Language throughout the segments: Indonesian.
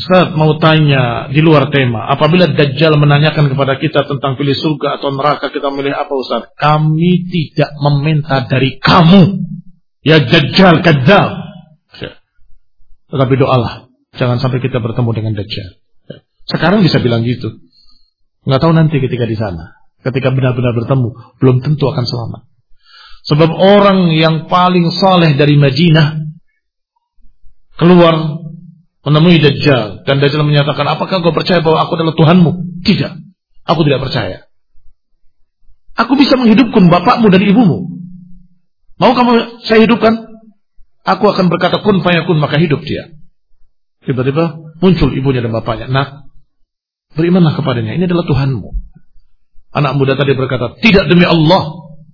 Ustaz mau tanya di luar tema, apabila Dajjal menanyakan kepada kita tentang pilih surga atau neraka, kita milih apa Ustaz? Kami tidak meminta dari kamu, ya Dajjal kadzdzab. Tetapi doalah, jangan sampai kita bertemu dengan Dajjal. Sekarang bisa bilang gitu, nggak tahu nanti ketika di sana, ketika benar-benar bertemu, belum tentu akan selamat. Sebab orang yang paling saleh dari Madinah keluar menemui Dajjal, dan Dajjal menyatakan, apakah kau percaya bahwa aku adalah Tuhanmu? Tidak, aku tidak percaya. Aku bisa menghidupkan bapakmu dan ibumu. Mau kamu saya hidupkan? Aku akan berkata kun fayakun, maka hidup dia. Tiba-tiba muncul ibunya dan bapaknya. Nak, berimanlah kepadanya, ini adalah Tuhanmu. Anak muda tadi berkata, tidak, demi Allah,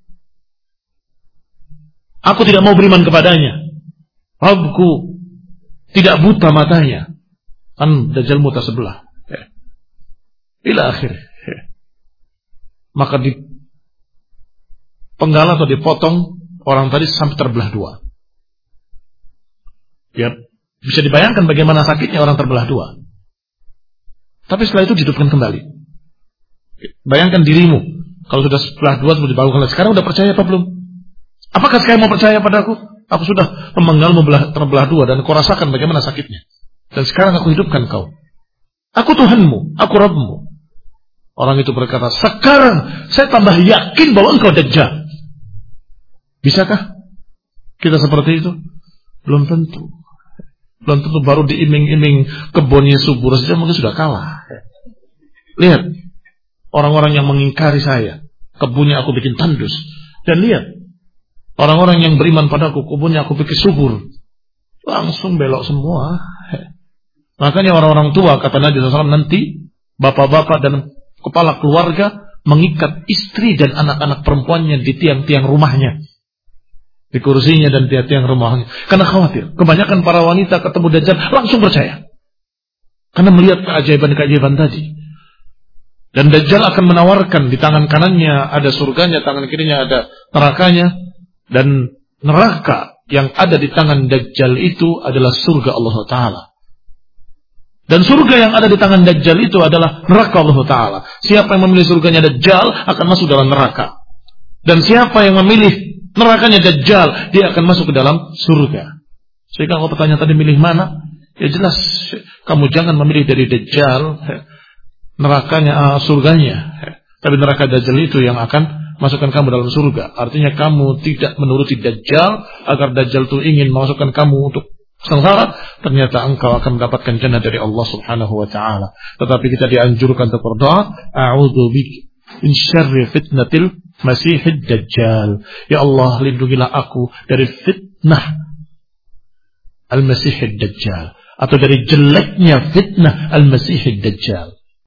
aku tidak mau beriman kepadanya. Rabbku tidak buta matanya. Kan Dajjal buta sebelah. Ila akhir. Maka dipenggal atau dipotong orang tadi sampai terbelah dua. Ya, bisa dibayangkan bagaimana sakitnya orang terbelah dua. Tapi setelah itu dihidupkan kembali. Bayangkan dirimu, kalau sudah sebelah dua sudah dibangunkan lagi. Sekarang udah percaya apa belum? Apakah sekarang mau percaya padaku? Aku sudah memenggal terbelah dua dan kau rasakan bagaimana sakitnya. Dan sekarang aku hidupkan kau. Aku Tuhanmu, aku Rabbmu. Orang itu berkata, sekarang saya tambah yakin bahwa engkau Dajjal. Bisakah kita seperti itu? Belum tentu. Belum tentu, baru diiming-iming kebunnya subur saja mungkin sudah kalah. Lihat, orang-orang yang mengingkari saya, kebunnya aku bikin tandus. Dan lihat, orang-orang yang beriman padaku, kebunnya aku bikin subur. Langsung belok semua. Makanya orang-orang tua, kata Nabi SAW, nanti bapak-bapak dan kepala keluarga mengikat istri dan anak-anak perempuannya di tiang-tiang rumahnya, di kursinya dan tiang-tiang rumahnya. Karena khawatir, kebanyakan para wanita ketemu Dajjal langsung percaya. Karena melihat keajaiban-keajaiban tadi. Dan Dajjal akan menawarkan, di tangan kanannya ada surganya, tangan kirinya ada nerakanya. Dan neraka yang ada di tangan Dajjal itu adalah surga Allah Ta'ala. Dan surga yang ada di tangan Dajjal itu adalah neraka Allah Ta'ala. Siapa yang memilih surganya Dajjal akan masuk dalam neraka. Dan siapa yang memilih nerakanya Dajjal, dia akan masuk ke dalam surga. Sehingga kalau pertanyaan tadi milih mana, ya jelas kamu jangan memilih dari Dajjal nerakanya, surganya. Tapi neraka Dajjal itu yang akan masukkan kamu dalam surga. Artinya kamu tidak menuruti Dajjal agar Dajjal itu ingin memasukkan kamu untuk sengsara, ternyata engkau akan mendapatkan jannah dari Allah Subhanahu wa taala. Tetapi kita dianjurkan untuk berdoa, a'udzu bika min syarri fitnatil Masihid Dajjal. Ya Allah, lindungilah aku dari fitnah Al-Masihid Dajjal, atau dari jeleknya fitnah Al-Masihid Dajjal.